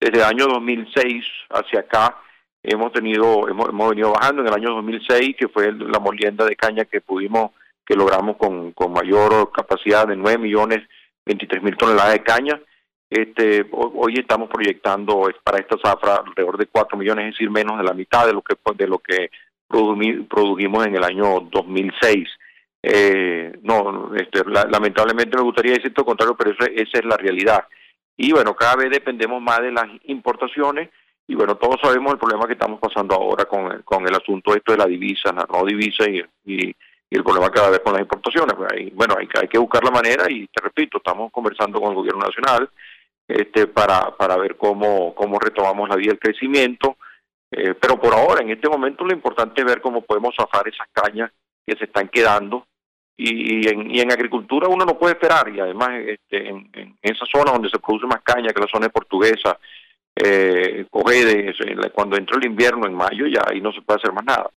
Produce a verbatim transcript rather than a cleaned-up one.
desde el año dos mil seis hacia acá hemos tenido, hemos, hemos venido bajando. En el año dos mil seis, que fue la molienda de caña que pudimos, que logramos con, con mayor capacidad de nueve millones veintitrés mil toneladas de caña. Este, hoy estamos proyectando para esta zafra alrededor de cuatro millones, es decir, menos de la mitad de lo que de lo que produjimos en el año dos mil seis. Eh, no, este, la, lamentablemente me gustaría decir lo contrario, pero eso, esa es la realidad. Y bueno, cada vez dependemos más de las importaciones, y bueno, todos sabemos el problema que estamos pasando ahora con el, con el asunto esto de la divisa, la no divisa y, y, y el problema que va a haber con las importaciones. Bueno, hay, hay que buscar la manera, y te repito, estamos conversando con el gobierno nacional este, para, para ver cómo, cómo retomamos la vía del crecimiento, eh, pero por ahora, en este momento, lo importante es ver cómo podemos zafar esas cañas que se están quedando. Y en, y en agricultura uno no puede esperar, y además este, en, en esa zona donde se produce más caña, que es la zona de Portuguesa, eh, Cogede, cuando entra el invierno en mayo, ya ahí no se puede hacer más nada.